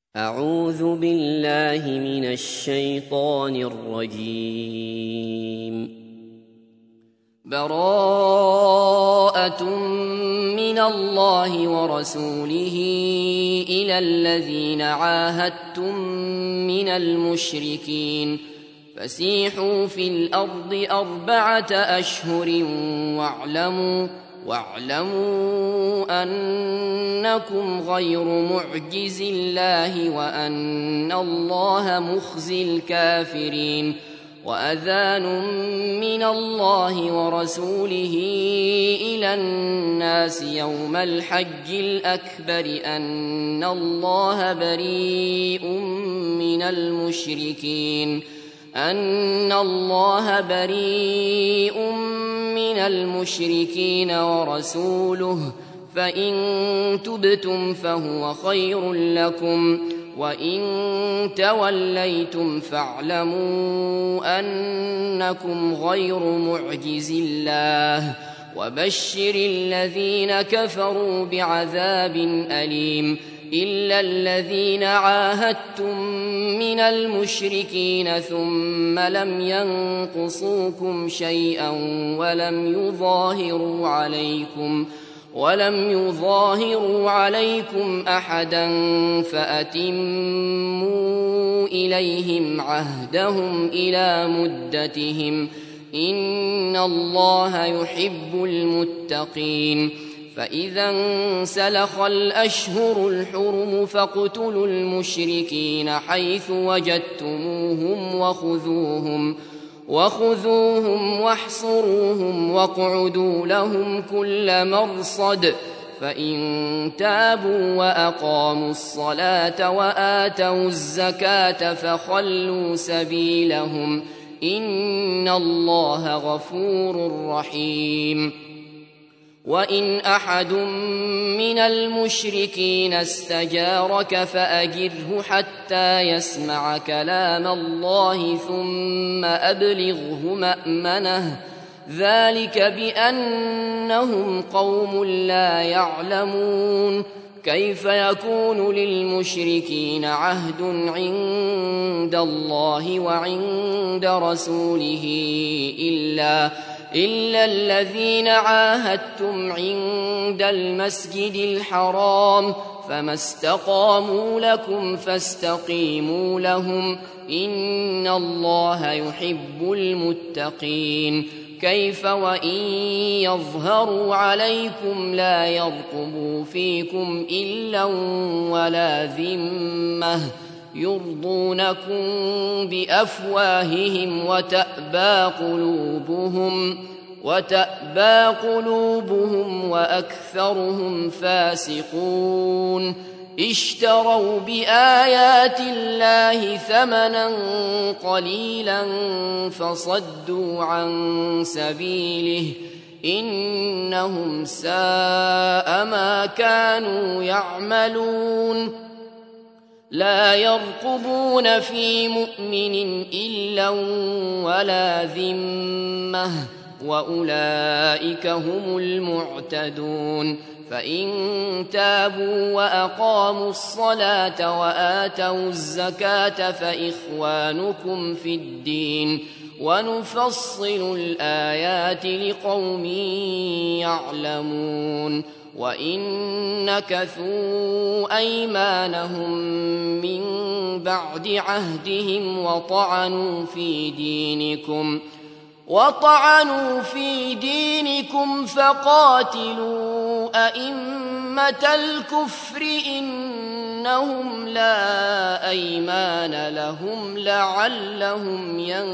أعوذ بالله من الشيطان الرجيم. براءة من الله ورسوله إلى الذين عاهدتم من المشركين فسيحوا في الأرض 4 أشهر واعلموا أنكم غير معجز الله وأن الله مخزي الكافرين. وأذان من الله ورسوله إلى الناس يوم الحج الأكبر أن الله بريء من المشركين ورسوله فإن تبتم فهو خير لكم وإن توليتم فاعلموا أنكم غير معجز الله وبشر الذين كفروا بعذاب أليم. إلا الذين عاهدتم من المشركين ثم لم ينقصوكم شيئا ولم يظاهروا عليكم أحدا فأتموا إليهم عهدهم إلى مدتهم إن الله يحب المتقين. فإذا انسلخ الأشهر الحرم فاقتلوا المشركين حيث وجدتموهم وخذوهم واحصروهم واقعدوا لهم كل مرصد. فإن تابوا وأقاموا الصلاة وآتوا الزكاة فخلوا سبيلهم إن الله غفور رحيم. وإن أحد من المشركين استجارك فأجره حتى يسمع كلام الله ثم أبلغه مأمنه ذلك بأنهم قوم لا يعلمون. كيف يكون للمشركين عهد عند الله وعند رسوله إلا الذين عاهدتم عند المسجد الحرام فما استقاموا لكم فاستقيموا لهم إن الله يحب المتقين. كيف وإن يظهروا عليكم لا يرقبوا فيكم إلا ولا ذمة يرضونكم بأفواههم وتأبى قلوبهم وأكثرهم فاسقون. اشتروا بآيات الله ثمنا قليلا فصدوا عن سبيله إنهم ساء ما كانوا يعملون. لا يرقبون في مؤمن إلا ولا ذمة وأولئك هم المعتدون. فإن تابوا وأقاموا الصلاة وآتوا الزكاة فإخوانكم في الدين ونفصل الآيات لقوم يعلمون. وإن نكثوا أيمانهم من بعد عهدهم وطعنوا في دينكم فقاتلوا أئمة الكفر إنهم لا أيمان لهم لعلهم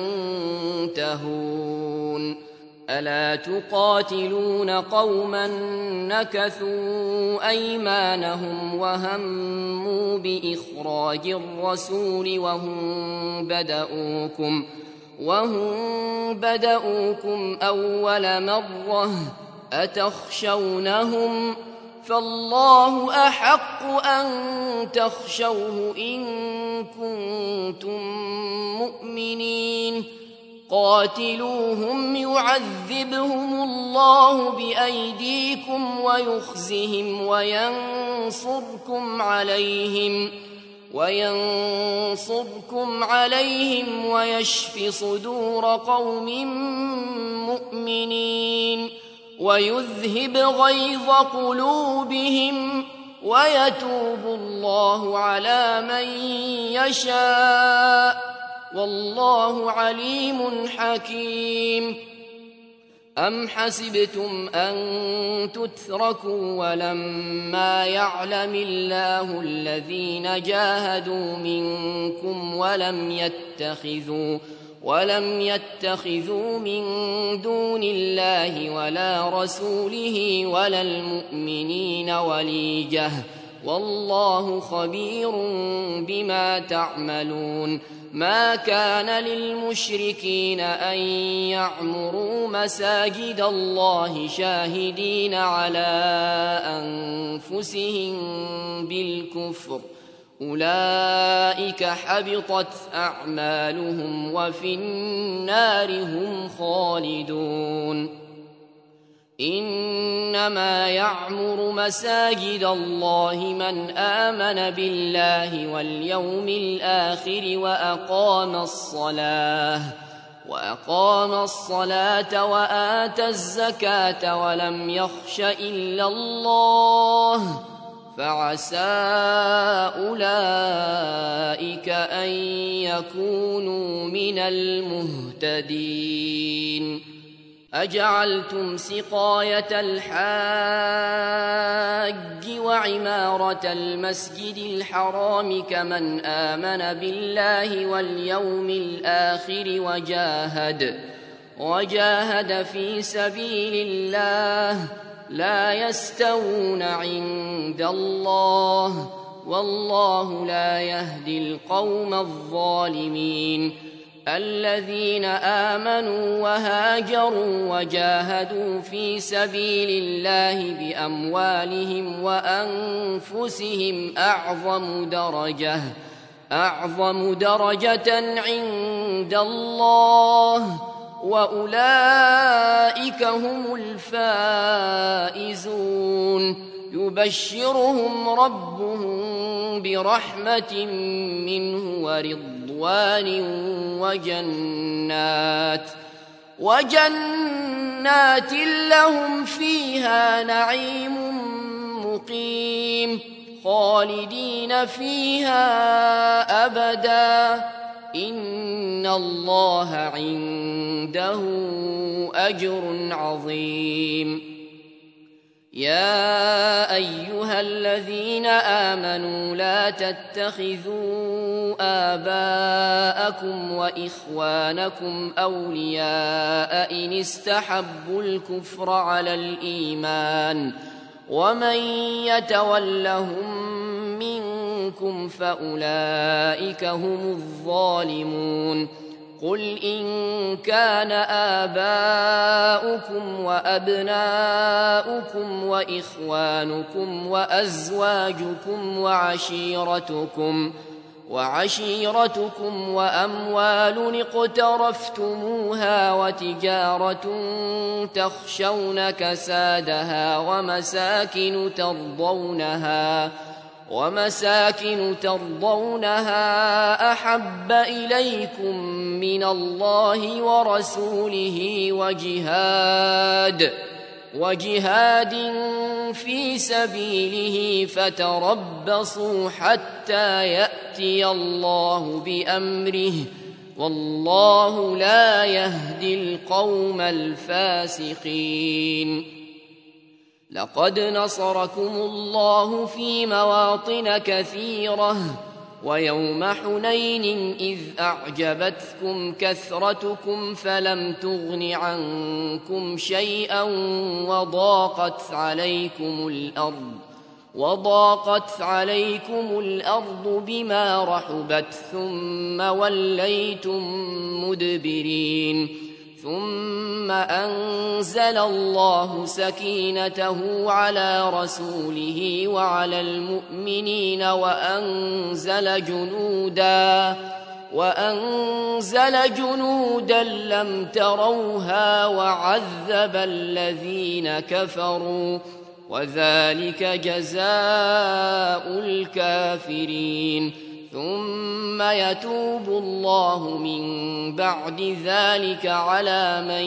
ينتهون. ألا تقاتلون قوما نكثوا أيمانهم وهموا بإخراج الرسول وهم بدؤوكم أول مرة أتخشونهم فالله أحق أن تخشوه إن كنتم مؤمنين. قاتلوهم يعذبهم الله بأيديكم ويخزهم وينصركم عليهم وينصركم عليهم ويشف صدور قوم مؤمنين ويذهب غيظ قلوبهم ويتوب الله على من يشاء والله عليم حكيم. أم حسبتم أن تتركوا ولما يعلم الله الذين جاهدوا منكم ولم يتخذوا من دون الله ولا رسوله ولا المؤمنين وليجة والله خبير بما تعملون. ما كان للمشركين أن يعمروا مساجد الله شاهدين على أنفسهم بالكفر أولئك حبطت أعمالهم وفي النار هم خالدون. إنما يعمر مساجد الله من آمن بالله واليوم الآخر وأقام الصلاة وآتى الزكاة ولم يخش إلا الله فعسى أولئك أن يكونوا من المهتدين. أجعلتم سقاية الحاج وعمارة المسجد الحرام كمن آمن بالله واليوم الآخر وجاهد في سبيل الله لا يستوون عند الله والله لا يهدي القوم الظالمين. الذين آمنوا وهاجروا وجاهدوا في سبيل الله بأموالهم وأنفسهم أعظم درجة عند الله وأولئك هم الفائزون. يبشرهم ربهم برحمة منه ورضوان وجنات لهم فيها نعيم مقيم خالدين فيها أبدا إن الله عنده أجر عظيم. يا أيها الذين آمنوا لا تتخذوا آباءكم وإخوانكم أولياء إن استحبوا الكفر على الإيمان ومن يتولهم منكم فأولئك هم الظالمون. قل إن كان آباؤكم وأبناؤكم وإخوانكم وأزواجكم وعشيرتكم وأموال اقترفتموها وتجارة تخشون كسادها ومساكن ترضونها أحب إليكم من الله ورسوله وجهاد في سبيله فتربصوا حتى يأتي الله بأمره والله لا يهدي القوم الفاسقين. لقد نصركم الله في مواطن كثيرة ويوم حنين إذ أعجبتكم كثرتكم فلم تغن عنكم شيئا وضاقت عليكم الأرض بما رحبت ثم وليتم مدبرين ثم أنزل الله سكينته على رسوله وعلى المؤمنين وأنزل جنودا لم تروها وعذب الذين كفروا وذلك جزاء الكافرين. ثم يتوب الله من بعد ذلك على من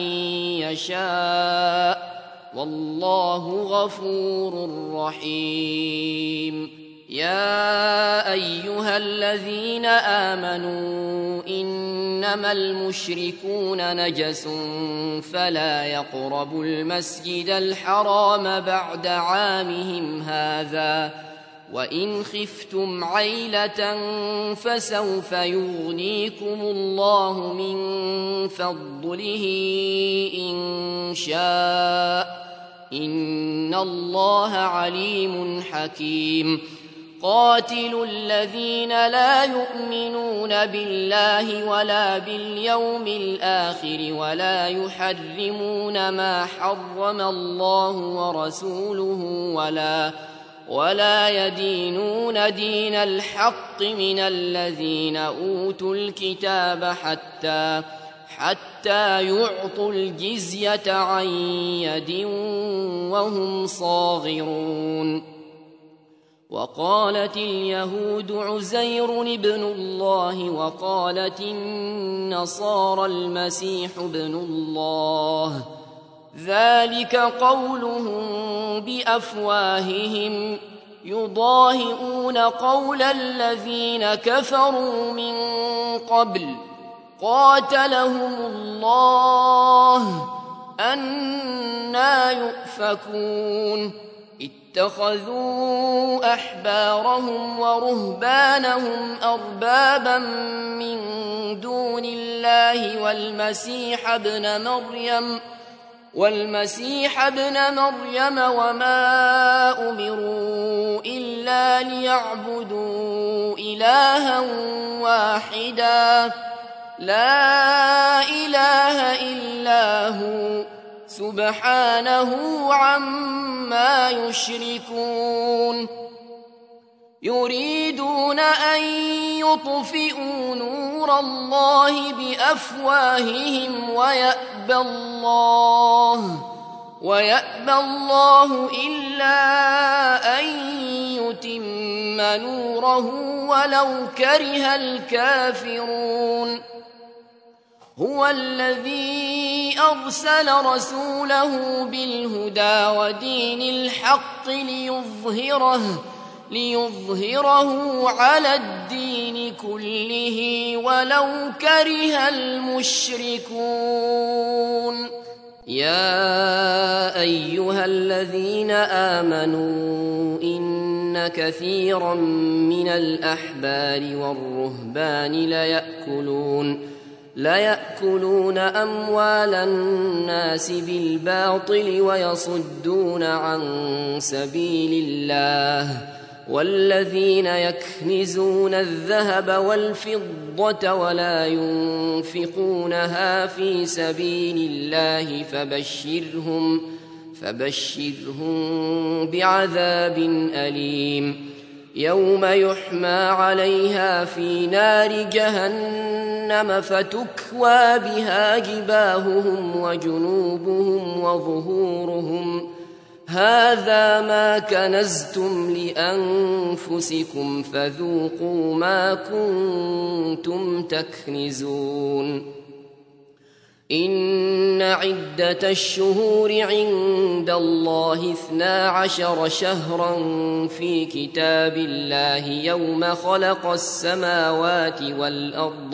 يشاء والله غفور رحيم. يا أيها الذين آمنوا إنما المشركون نجس فلا يقربوا المسجد الحرام بعد عامهم هذا وإن خفتم عيلة فسوف يغنيكم الله من فضله إن شاء إن الله عليم حكيم. قاتلوا الذين لا يؤمنون بالله ولا باليوم الآخر ولا يحرمون ما حرم الله ورسوله ولا يدينون دين الحق من الذين أوتوا الكتاب حتى يعطوا الجزية عن يد وهم صاغرون. وقالت اليهود عزير ابن الله وقالت النصارى المسيح ابن الله ذلك قولهم بأفواههم يضاهئون قول الذين كفروا من قبل قاتلهم الله أنى يؤفكون. اتخذوا أحبارهم ورهبانهم أربابا من دون الله والمسيح ابن مريم وما أمروا إلا ليعبدوا إلها واحدا لا إله إلا هو سبحانه عما يشركون. يريدون أن يطفئوا نور الله بأفواههم ويأبى الله إلا أن يتم نوره ولو كره الكافرون. هو الذي أرسل رسوله بالهدى ودين الحق ليظهره على الدين كله ولو كره المشركون. يا أيها الذين آمنوا إن كثيرا من الأحبار والرهبان ليأكلون أموال الناس بالباطل ويصدون عن سبيل الله والذين يكنزون الذهب والفضة ولا ينفقونها في سبيل الله فبشرهم بعذاب أليم. يوم يحمى عليها في نار جهنم فتكوى بها جباههم وجنوبهم وظهورهم هذا ما كنزتم لأنفسكم فذوقوا ما كنتم تكنزون. إن عدة الشهور عند الله 12 شهرا في كتاب الله يوم خلق السماوات والأرض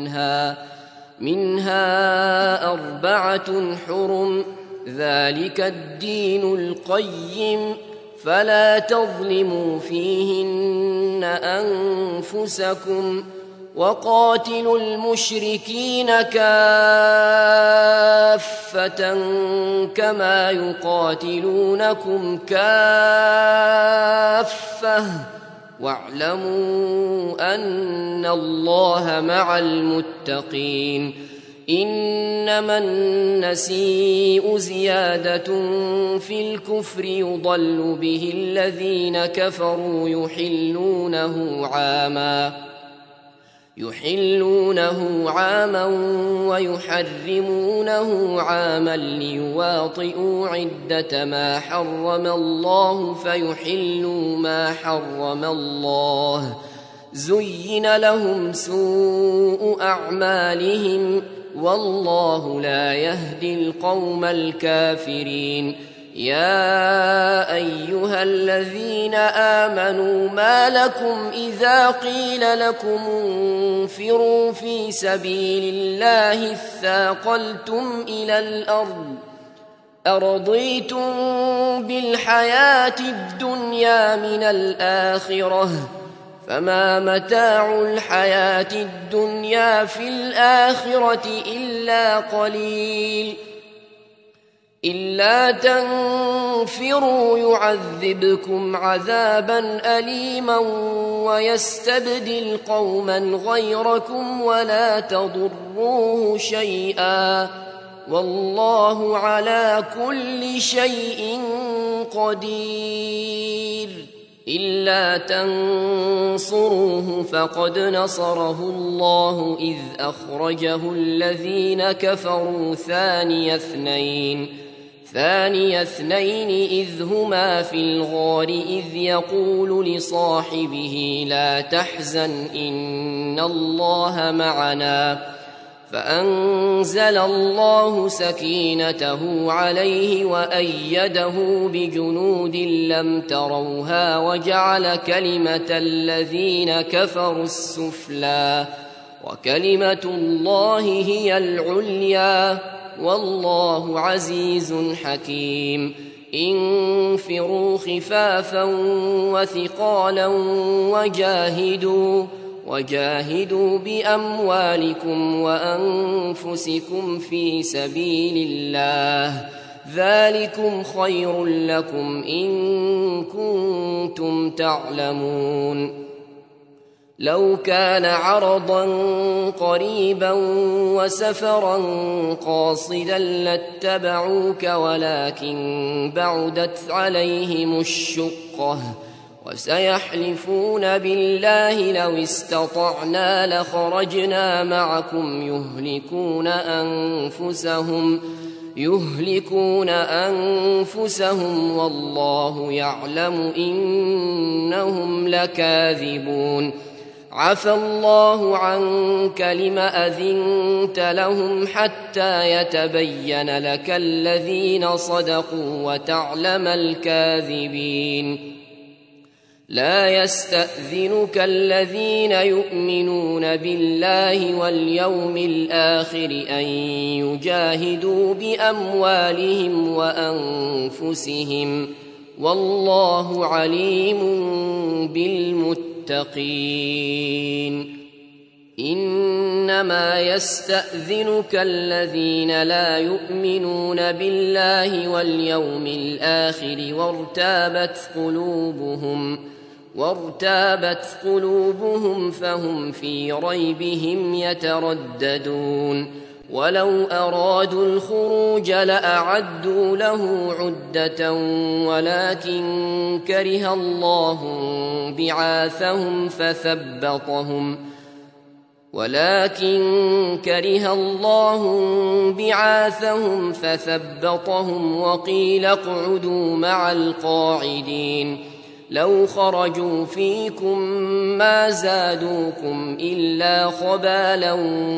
منها 4 حرم ذلك الدين القيم فلا تظلموا فيهن أنفسكم وقاتلوا المشركين كافة كما يقاتلونكم كافة واعلموا أن الله مع المتقين. إنما النسيء زيادة في الكفر يضل به الذين كفروا يحلونه عاما ويحرمونه عاما ليواطئوا عدة ما حرم الله فيحلوا ما حرم الله زين لهم سوء أعمالهم والله لا يهدي القوم الكافرين. يا أيها الذين آمنوا ما لكم إذا قيل لكم انفروا في سبيل الله اثاقلتم إلى الأرض أرضيتم بالحياة الدنيا من الآخرة فما متاع الحياة الدنيا في الآخرة إلا قليل. إلا تنفروا يعذبكم عذابا أليما ويستبدل قوما غيركم ولا تضروه شيئا والله على كل شيء قدير. إلا تنصروه فقد نصره الله إذ أخرجه الذين كفروا ثاني اثنين إذ هما في الغار إذ يقول لصاحبه لا تحزن إن الله معنا فأنزل الله سكينته عليه وأيده بجنود لم تروها وجعل كلمة الذين كفروا السفلى وكلمة الله هي العليا والله عزيز حكيم. انفروا خفافا وثقالا وجاهدوا بأموالكم وأنفسكم في سبيل الله ذلكم خير لكم إن كنتم تعلمون. لو كان عرضا قريبا وسفرا قاصدا لاتبعوك ولكن بعدت عليهم الشقة وسيحلفون بالله لو استطعنا لخرجنا معكم يهلكون أنفسهم والله يعلم إنهم لكاذبون. عفى الله عنك لم أذنت لهم حتى يتبين لك الذين صدقوا وتعلم الكاذبين. لا يستأذنك الذين يؤمنون بالله واليوم الآخر أن يجاهدوا بأموالهم وأنفسهم والله عليم بالمتقين. إنما يستأذنك الذين لا يؤمنون بالله واليوم الآخر وارتابت قلوبهم فهم في ريبهم يترددون. ولو أرادوا الخروج لأعدوا له عدة ولكن كره الله بعاثهم فثبطهم وقيل اقعدوا مع القاعدين. لو خرجوا فيكم ما زادوكم إلا خبالا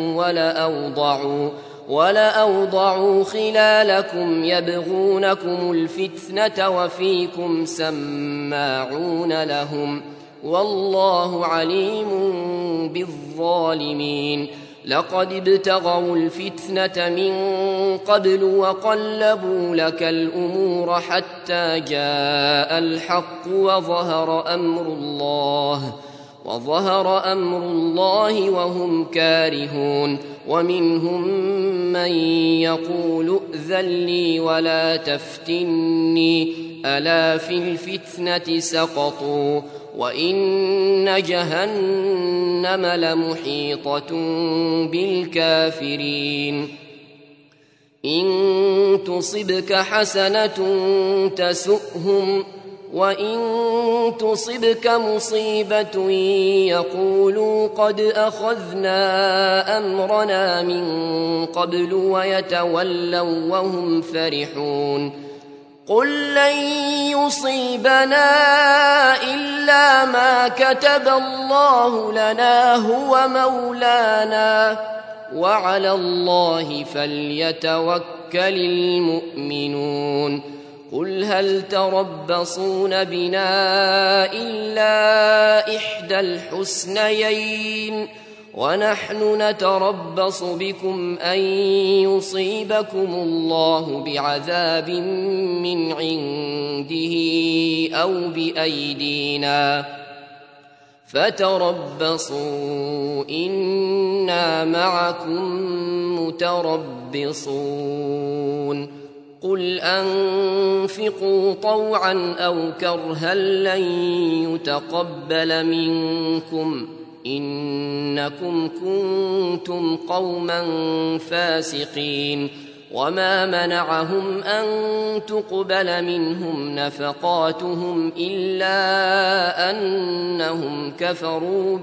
ولأوضعوا خلالكم يبغونكم الفتنة وفيكم سماعون لهم والله عليم بالظالمين. لقد ابتغوا الفتنة من قبل وقلبوا لك الأمور حتى جاء الحق وظهر أمر الله وهم كارهون. ومنهم من يقول ائذن لي ولا تفتني ألا في الفتنة سقطوا وإن جهنم لمحيطة بالكافرين. إن تصبك حسنة تسؤهم وإن تصبك مصيبة يقولوا قد أخذنا أمرنا من قبل ويتولوا وهم فرحون. قل لن يصيبنا إلا ما كتب الله لنا هو مولانا وعلى الله فليتوكل المؤمنون قل هل تربصون بنا إلا إحدى الحسنيين ونحن نتربص بكم أن يصيبكم الله بعذاب من عنده أو بأيدينا فتربصوا إنا معكم متربصون قل أنفقوا طوعا أو كرها لن يتقبل منكم إنكم كنتم قوما فاسقين وما منعهم أن تقبل منهم نفقاتهم إلا أنهم كفروا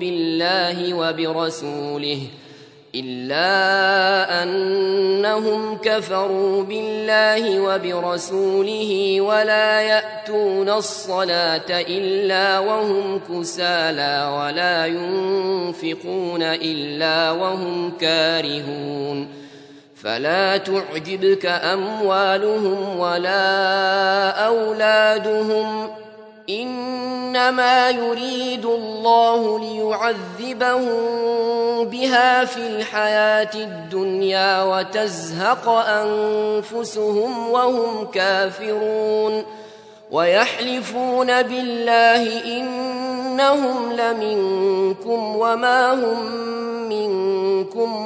بالله وبرسوله ولا يأتون الصلاة إلا وهم كسالى ولا ينفقون إلا وهم كارهون فلا تعجبك أموالهم ولا أولادهم إنما يريد الله ليعذبهم بها في الحياة الدنيا وتزهق أنفسهم وهم كافرون ويحلفون بالله إنهم لمنكم وما هم منكم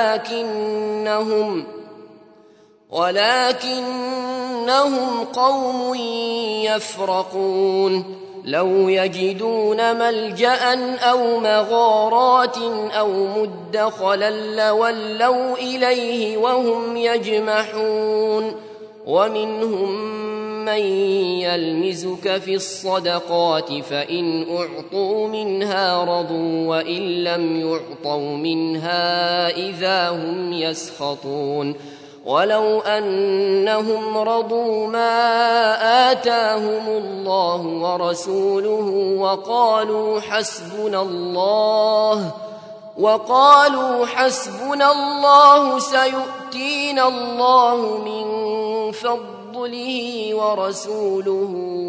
ولكنهم قوم يفرقون لو يجدون ملجأ أو مغارات أو مدخلا لولوا إليه وهم يجمحون ومنهم من يلمزك في الصدقات فإن أعطوا منها رضوا وإن لم يعطوا منها إذا هم يسخطون ولو أنهم رضوا ما آتاهم الله ورسوله وقالوا حسبنا الله سيؤتينا الله من فضله ورسوله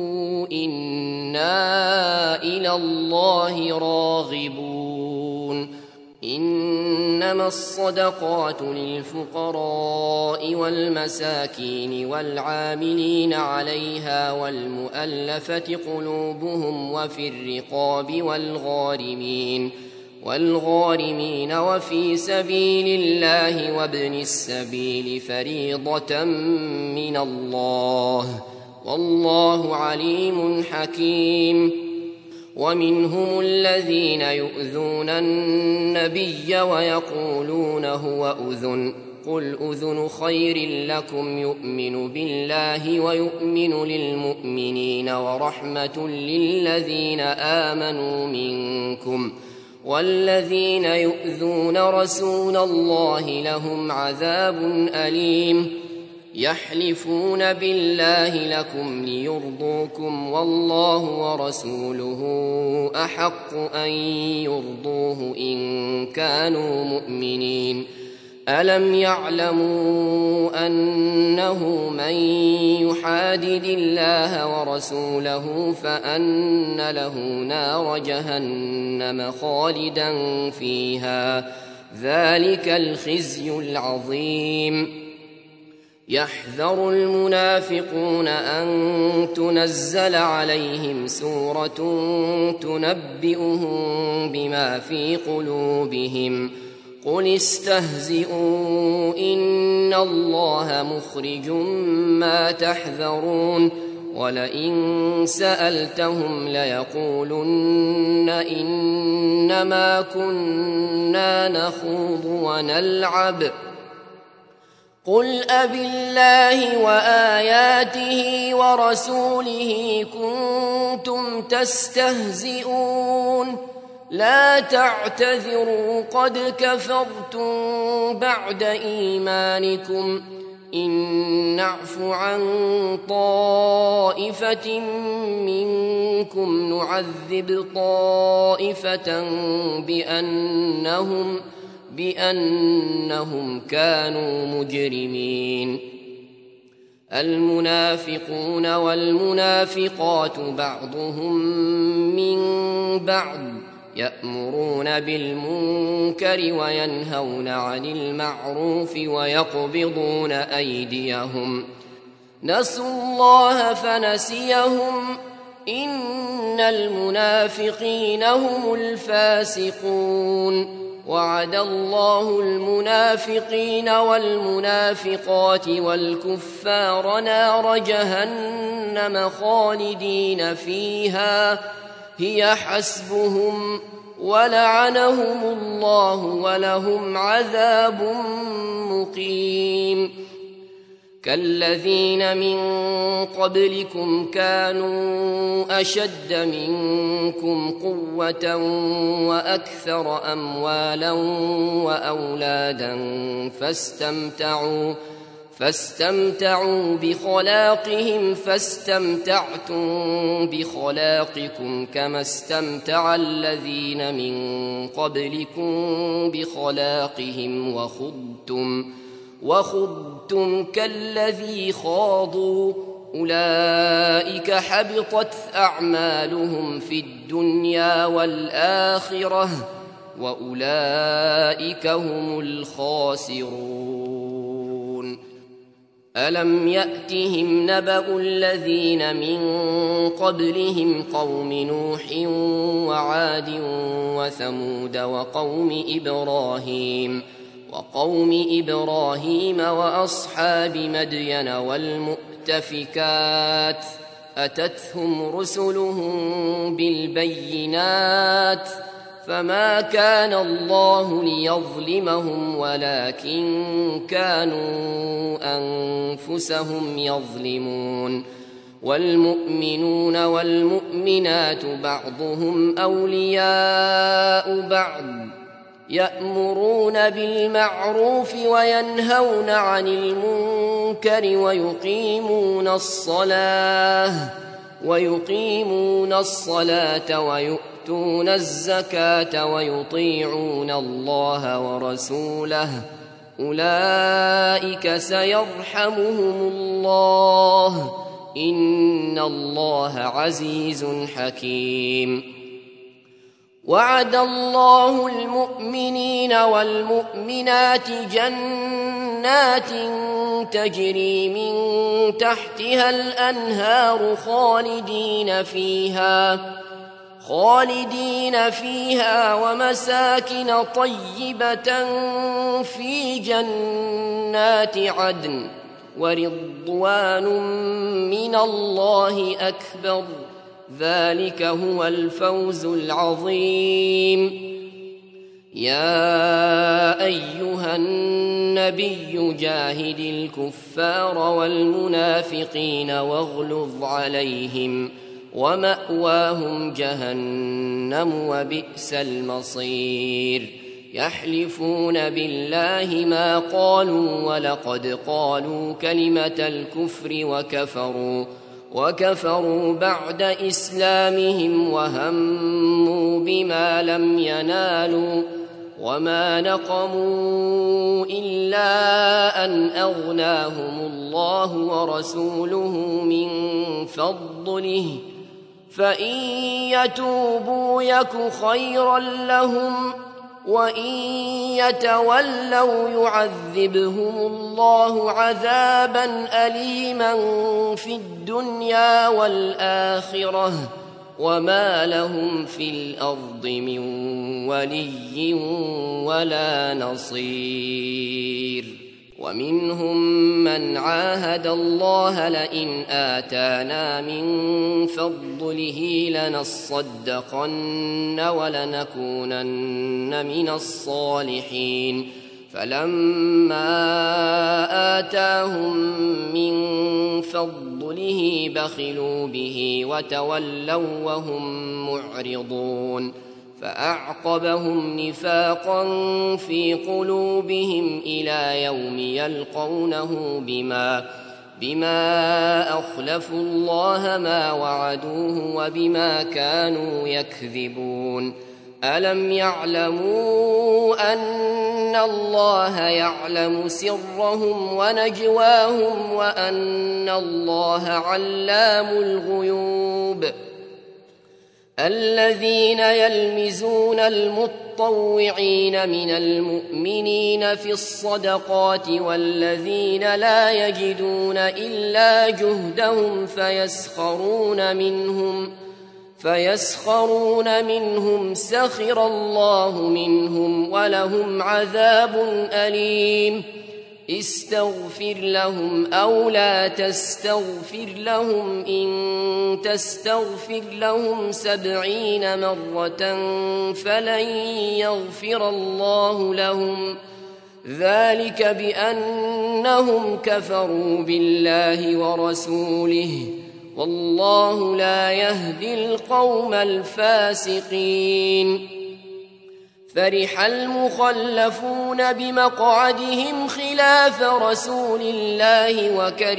إنا إلى الله راغبون إنما الصدقات للفقراء والمساكين والعاملين عليها والمؤلفة قلوبهم وفي الرقاب والغارمين وفي سبيل الله وابن السبيل فريضة من الله والله عليم حكيم ومنهم الذين يؤذون النبي ويقولون هو أذن قل أذن خير لكم يؤمن بالله ويؤمن للمؤمنين ورحمة للذين آمنوا منكم والذين يؤذون رسول الله لهم عذاب أليم يحلفون بالله لكم ليرضوكم والله ورسوله أحق أن يرضوه إن كانوا مؤمنين ألم يعلموا أنه من يحادد الله ورسوله فأن له نار جهنم خالدا فيها ذلك الخزي العظيم يحذر المنافقون أن تنزل عليهم سورة تنبئهم بما في قلوبهم قل استهزئوا إن الله مخرج ما تحذرون ولئن سألتهم ليقولن إنما كنا نخوض ونلعب قل أبالله وآياته ورسوله كنتم تستهزئون لا تعتذروا قد كفرتم بعد إيمانكم إن نعف عن طائفة منكم نعذب طائفة بأنهم كانوا مجرمين المنافقون والمنافقات بعضهم من بعض يأمرون بالمنكر وينهون عن المعروف ويقبضون أيديهم نسوا الله فنسيهم إن المنافقين هم الفاسقون وعد الله المنافقين والمنافقات والكفار نار جهنم خالدين فيها هي حسبهم ولعنهم الله ولهم عذاب مقيم كالذين من قبلكم كانوا أشد منكم قوة وأكثر أموالا وأولادا فاستمتعوا بخلاقهم فاستمتعتم بخلاقكم كما استمتع الذين من قبلكم بخلاقهم وخضتم كالذي خاضوا أولئك حبطت أعمالهم في الدنيا والآخرة وأولئك هم الخاسرون ألم يأتهم نبأ الذين من قبلهم قوم نوح وعاد وثمود وقوم إبراهيم وأصحاب مدين والمؤتفكات أتتهم رسلهم بالبينات فما كان الله ليظلمهم ولكن كانوا أنفسهم يظلمون والمؤمنون والمؤمنات بعضهم أولياء بعض يأمرون بالمعروف وينهون عن المنكر ويقيمون الصلاة ويؤتون الزكاة ويطيعون الله ورسوله أولئك سيرحمهم الله إن الله عزيز حكيم وعد الله المؤمنين والمؤمنات جنات تجري من تحتها الأنهار خالدين فيها ومساكن طيبة في جنات عدن ورضوان من الله أكبر ذلك هو الفوز العظيم يا أيها النبي جاهد الكفار والمنافقين واغلظ عليهم ومأواهم جهنم وبئس المصير يحلفون بالله ما قالوا ولقد قالوا كلمة الكفر وكفروا بعد إسلامهم وهموا بما لم ينالوا وما نقموا إلا أن أغناهم الله ورسوله من فضله فإن يتوبوا يك خيرا لهم وإن يتولوا يعذبهم الله عذابا أليما في الدنيا والآخرة وما لهم في الأرض من ولي ولا نصير ومنهم من عاهد الله لئن آتانا من فضله لنصدقن ولنكونن من الصالحين فلما آتاهم من فضله بخلوا به وتولوا وهم معرضون فأعقبهم نفاقا في قلوبهم إلى يوم يلقونه بما أخلفوا الله ما وعدوه وبما كانوا يكذبون. ألم يعلموا أن الله يعلم سرهم ونجواهم وأن الله علام الغيوب؟ الذين يلمزون المطوعين من المؤمنين في الصدقات والذين لا يجدون إلا جهدهم فيسخرون منهم سخر الله منهم ولهم عذاب أليم. استغفر لهم أو لا تستغفر لهم إن تستغفر لهم 70 مرة فلن يغفر الله لهم، ذلك بأنهم كفروا بالله ورسوله، والله لا يهدي القوم الفاسقين. فرح المخلفون بمقعدهم خلاف رسول الله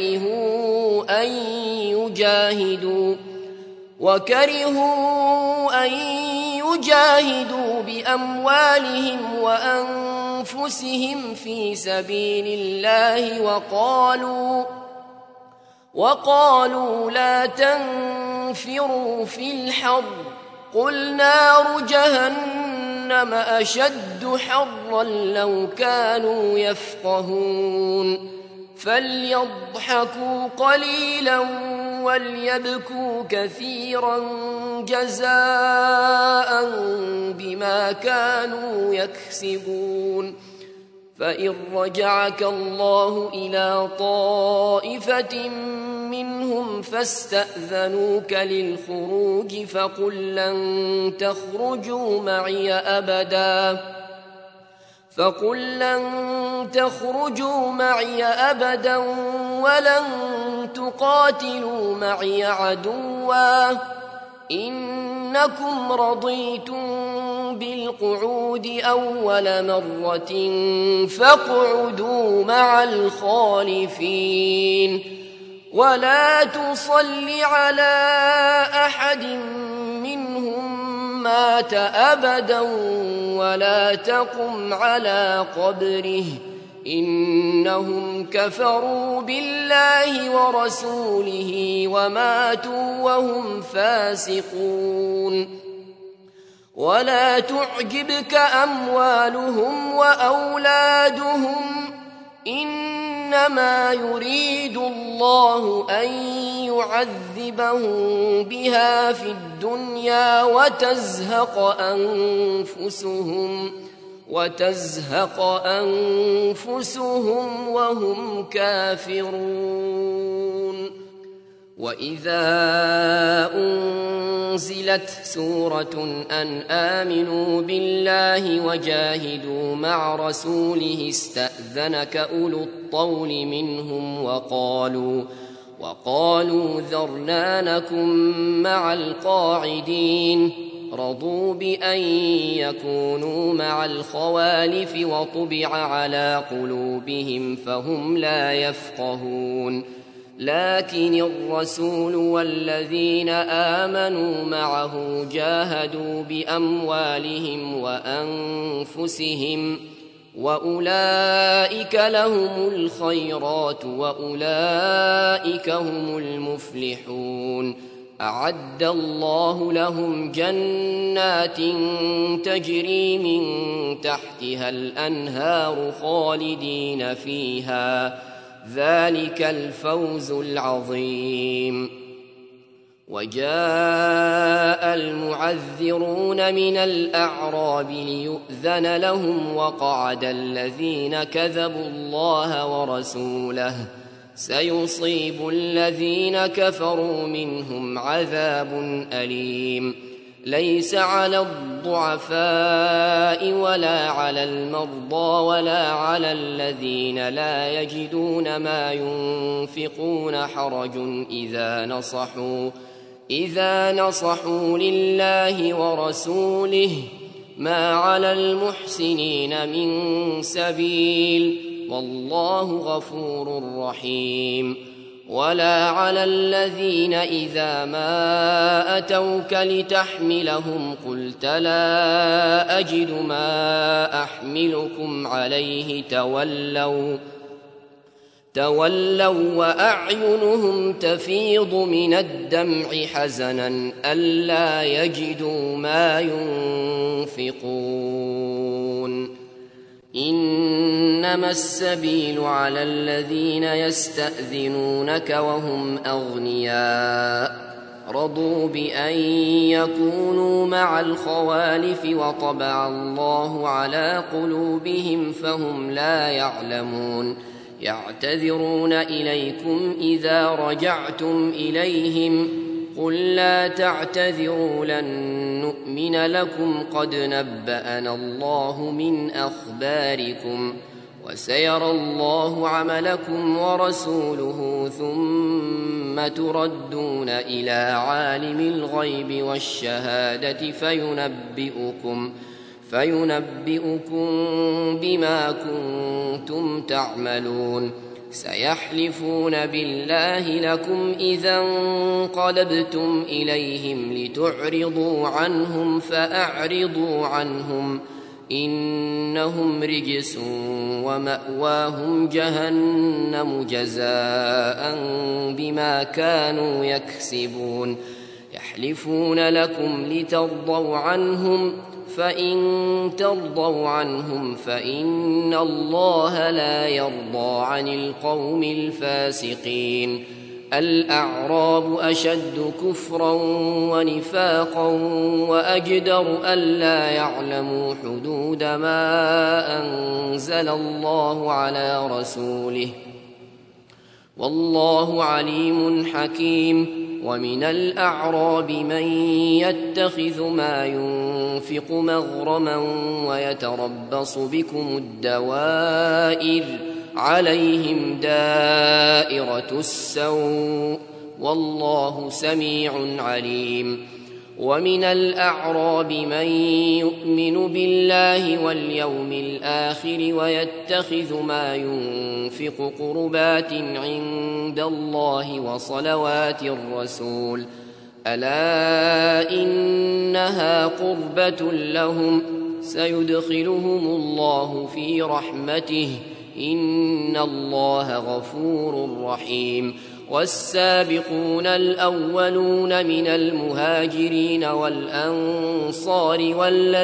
وكرهوا أن يجاهدوا بأموالهم وأنفسهم في سبيل الله وقالوا لا تنفروا في الحر قل نار جهنم أشد حرا لو كانوا يفقهون. فليضحكوا قليلا وليبكوا كثيرا جزاء بما كانوا يكسبون. فإن رجعك الله إلى طائفة منهم فاستأذنوك للخروج فقل لن تخرجوا معي أبدا ولن تقاتلوا معي عدوا إنكم رضيتم بالقعود أول مرة فاقعدوا مع الخالفين. ولا تصل على أحد منهم مات أبدا ولا تقم على قبره إنهم كفروا بالله ورسوله وماتوا وهم فاسقون. ولا تعجبك أموالهم وأولادهم إنما يريد الله أن يعذبهم بها في الدنيا وتزهق أنفسهم وهم كافرون. وإذا أنزلت سورة أن آمنوا بالله وجاهدوا مع رسوله استأذنك أولو الطول منهم وقالوا ذرنا نكن مع القاعدين. رضوا بأن يكونوا مع الخوالف وطبع على قلوبهم فهم لا يفقهون. لكن الرسول والذين آمنوا معه جاهدوا بأموالهم وأنفسهم وأولئك لهم الخيرات وأولئك هم المفلحون. أعد الله لهم جنات تجري من تحتها الأنهار خالدين فيها ذلك الفوز العظيم. وجاء المعذرون من الأعراب ليؤذن لهم وقعد الذين كذبوا الله ورسوله سيصيب الذين كفروا منهم عذاب أليم. ليس على الضعفاء ولا على المرضى ولا على الذين لا يجدون ما ينفقون حرج إذا نصحوا لله ورسوله ما على المحسنين من سبيل والله غفور رحيم. ولا على الذين إذا ما أتوك لتحملهم قلت لا أجد ما أحملكم عليه تولوا وأعينهم تفيض من الدمع حزنا ألا يجدوا ما ينفقون. إنما السبيل على الذين يستأذنونك وهم أغنياء رضوا بأن يكونوا مع الخوالف وطبع الله على قلوبهم فهم لا يعلمون. يعتذرون إليكم إذا رجعتم إليهم قل لا تعتذروا لن نؤمن لكم قد نبأنا الله من أخباركم وسيرى الله عملكم ورسوله ثم تردون إلى عالم الغيب والشهادة فينبئكم بما كنتم تعملون. سيحلفون بالله لكم إذا انقلبتم إليهم لتعرضوا عنهم فأعرضوا عنهم إنهم رجس ومأواهم جهنم جزاء بما كانوا يكسبون. يحلفون لكم لترضوا عنهم فإن ترضوا عنهم فإن الله لا يرضى عن القوم الفاسقين. الأعراب أشد كفرا ونفاقا وأجدر ألا يعلموا حدود ما أنزل الله على رسوله والله عليم حكيم. ومن الأعراب من يتخذ ما ينفق مغرما ويتربص بكم الدوائر عليهم دائرة السوء والله سميع عليم. ومن الأعراب من يؤمن بالله واليوم الآخر ويتخذ ما ينفق قربات عند الله وصلوات الرسول ألا إنها قربة لهم سيدخلهم الله في رحمته إن الله غفور رحيم. والسابقون الأولون من المهاجرين والأنصار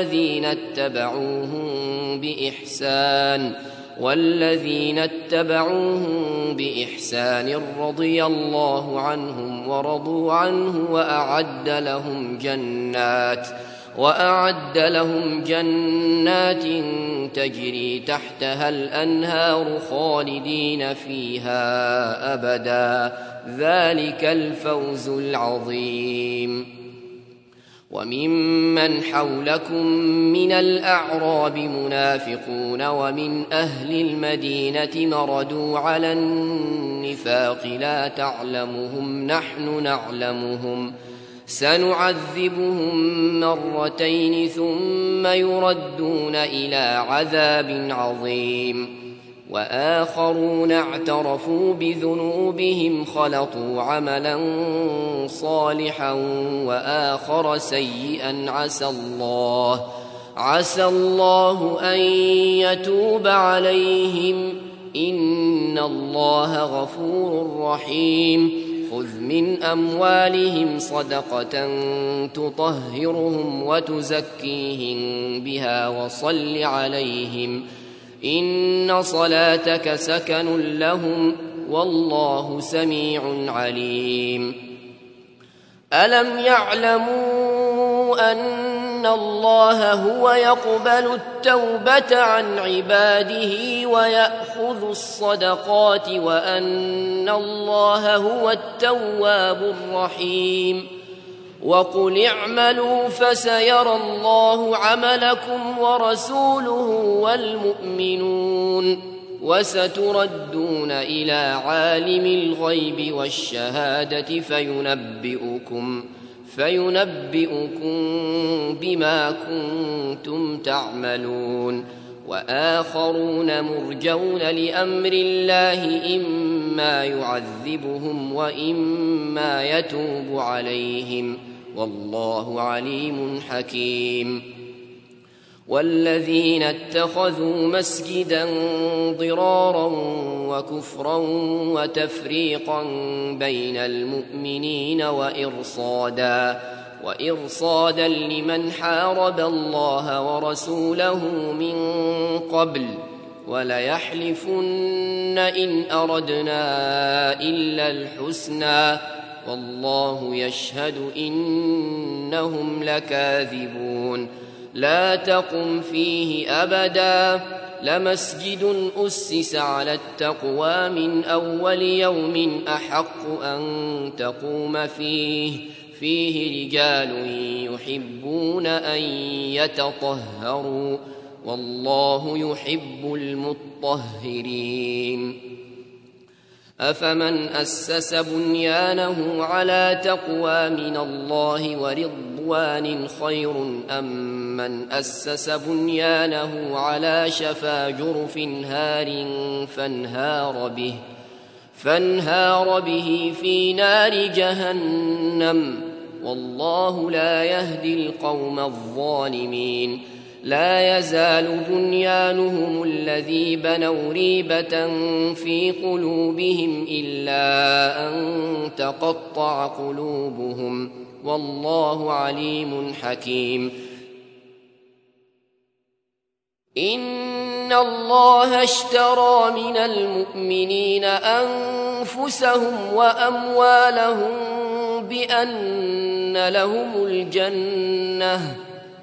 والذين اتبعوهم بإحسان رضي الله عنهم ورضوا عنه وأعد لهم جنات تجري تحتها الأنهار خالدين فيها أبدا ذلك الفوز العظيم. وممن حولكم من الأعراب منافقون ومن أهل المدينة مردوا على النفاق لا تعلمهم نحن نعلمهم سنعذبهم مرتين ثم يردون إلى عذاب عظيم. وآخرون اعترفوا بذنوبهم خلطوا عملا صالحا وآخر سيئا عسى الله أن يتوب عليهم إن الله غفور رحيم. خذ من أموالهم صدقة تطهرهم وتزكيهم بها وصل عليهم إن صلاتك سكن لهم والله سميع عليم. ألم يعلموا أن الله هو يقبل التوبة عن عباده ويأخذ الصدقات وأن الله هو التواب الرحيم. وقل اعملوا فسيرى الله عملكم ورسوله والمؤمنون وستردون إلى عالم الغيب والشهادة فينبئكم بما كنتم تعملون. وآخرون مرجون لأمر الله إما يعذبهم وإما يتوب عليهم، والله عليم حكيم. والذين اتخذوا مسجدا ضرارا وكفرا وتفريقا بين المؤمنين وإرصادا لمن حارب الله ورسوله من قبل وليحلفن إن أردنا إلا الحسنى والله يشهد إنهم لكاذبون. لا تقم فيه أبدا لمسجد أسس على التقوى من أول يوم أحق أن تقوم فيه رجال يحبون أن يتطهروا والله يحب المطهرين. أفمن أسس بنيانه على تقوى من الله ورضوان خير أم من أسس بنيانه على شفا جرف هار فانهار به في نار جهنم والله لا يهدي القوم الظالمين. لا يزال بنيانهم الذي بنوا ريبة في قلوبهم إلا أن تقطع قلوبهم والله عليم حكيم. إن الله اشترى من المؤمنين أنفسهم وأموالهم بأن لهم الجنة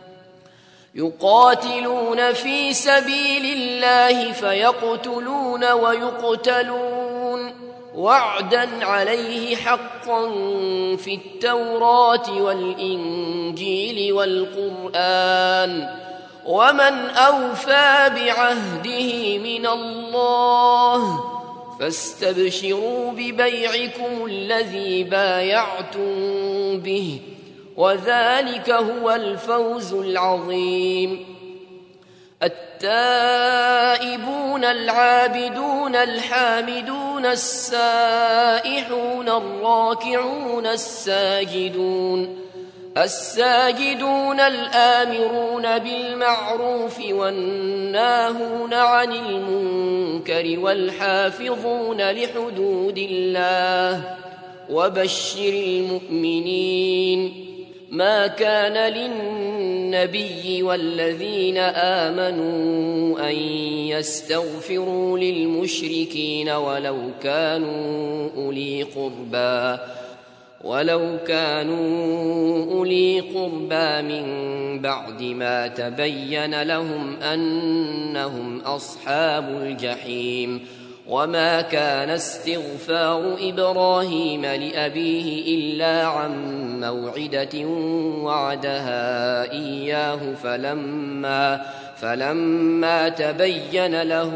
يقاتلون في سبيل الله فيقتلون ويقتلون وعدا عليه حقا في التوراة والإنجيل والقرآن ومن أوفى بعهده من الله فاستبشروا ببيعكم الذي بايعتم به وذلك هو الفوز العظيم. التائبون العابدون الحامدون السائحون الراكعون الساجدون الآمرون بالمعروف والناهون عن المنكر والحافظون لحدود الله وبشر المؤمنين. ما كان للنبي والذين آمنوا أن يستغفروا للمشركين ولو كانوا أولي قربى من بعد ما تبين لهم أنهم أصحاب الجحيم. وما كان استغفار إبراهيم لأبيه إلا عن موعدة وعدها إياه فلما تبين له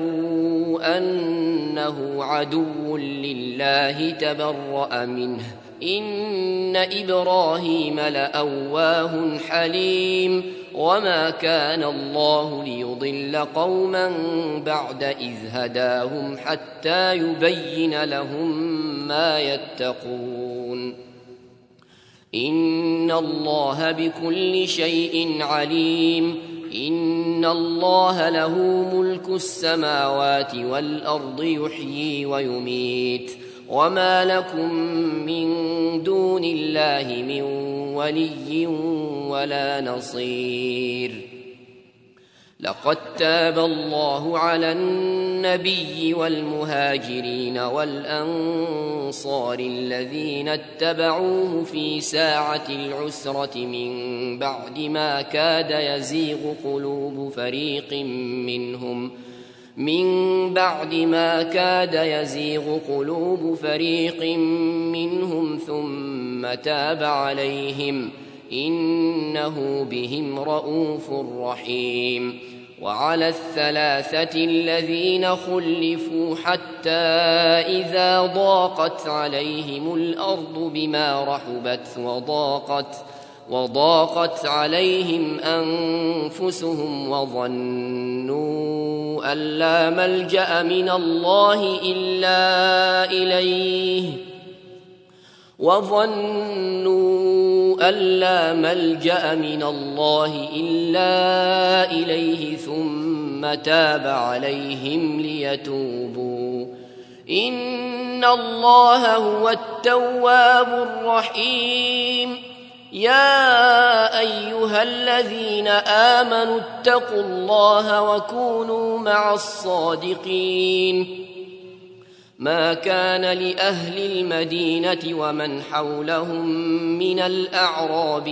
أنه عدو لله تبرأ منه إن إبراهيم لأواه حليم. وما كان الله ليضل قوما بعد إذ هداهم حتى يبين لهم ما يتقون. إن الله بكل شيء عليم. إن الله له ملك السماوات والأرض يحيي ويميت وما لكم من دون الله من ولي ولا نصير. لقد تاب الله على النبي والمهاجرين والأنصار الذين اتبعوه في ساعة العسرة من بعد ما كاد يزيغ قلوب فريق منهم ثم تاب عليهم إنه بهم رءوف رحيم. وعلى الثلاثة الذين خلفوا حتى إذا ضاقت عليهم الأرض بما رحبت وضاقت عليهم أنفسهم وظنوا أن لا ملجأ من الله إلا إليه ثم تاب عليهم ليتوبوا إن الله هو التواب الرحيم يا أيها الذين آمنوا اتقوا الله وكونوا مع الصادقين ما كان لأهل المدينة ومن حولهم من الأعراب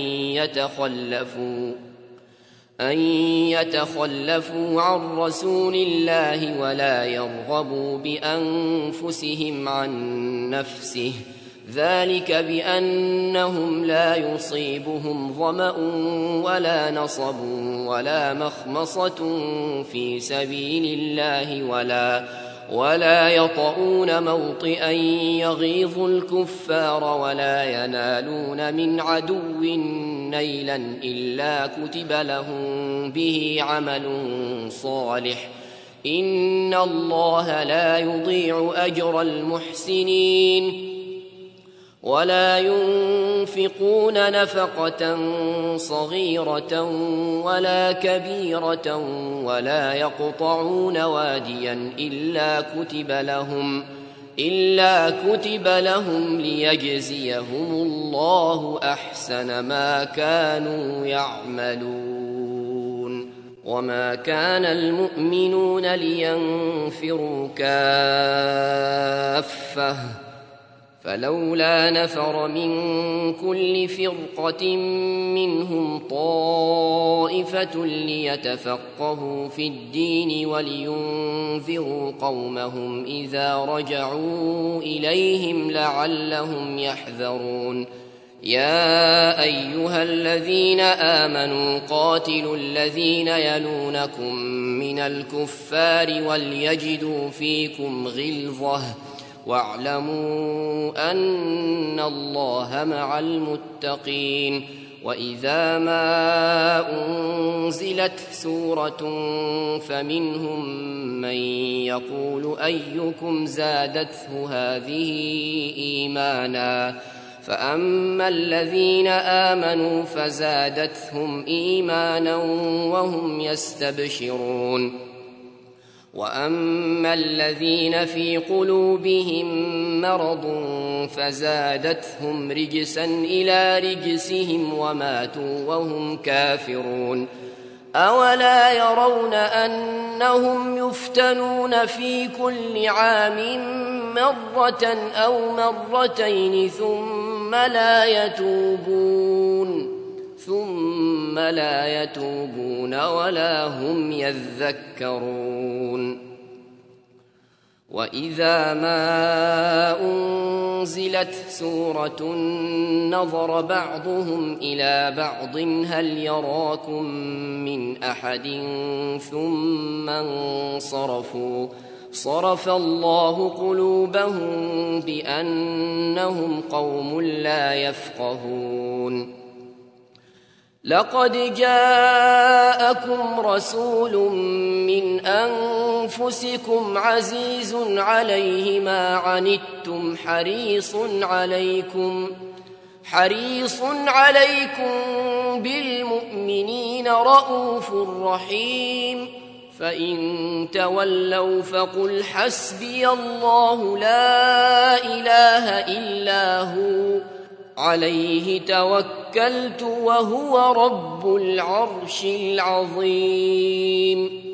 أن يتخلفوا عن رسول الله ولا يرغبوا بأنفسهم عن نفسه ذلك بأنهم لا يصيبهم ظمأ ولا نصب ولا مخمصة في سبيل الله ولا يطؤون موطئا يغيظ الكفار ولا ينالون من عدو نيلا إلا كتب لهم به عمل صالح إن الله لا يضيع أجر المحسنين ولا ينفقون نفقة صغيرة ولا كبيرة ولا يقطعون واديا إلا كتب لهم ليجزيهم الله أحسن ما كانوا يعملون وما كان المؤمنون لينفروا كافة فلولا نفر من كل فرقة منهم طائفة ليتفقهوا في الدين ولينذروا قومهم إذا رجعوا إليهم لعلهم يحذرون يا أيها الذين آمنوا قاتلوا الذين يلونكم من الكفار وليجدوا فيكم غلظة واعلموا أن الله مع المتقين وإذا ما أنزلت سورة فمنهم من يقول أيكم زادته هذه إيمانا فأما الذين آمنوا فزادتهم إيمانا وهم يستبشرون وأما الذين في قلوبهم مرض فزادتهم رجسا إلى رجسهم وماتوا وهم كافرون أولا يرون أنهم يفتنون في كل عام مرة أو مرتين ثم لا يتوبون ولا هم يذكرون وإذا ما أنزلت سورة نظر بعضهم إلى بعض هل يراكم من أحد ثم انصرفوا صرف الله قلوبهم بأنهم قوم لا يفقهون لقد جاءكم رسول من أنفسكم عزيز عليه ما عنتم حريص عليكم بالمؤمنين رؤوف رحيم فإن تولوا فقل حسبي الله لا إله إلا هو عليه توكلت وهو رب العرش العظيم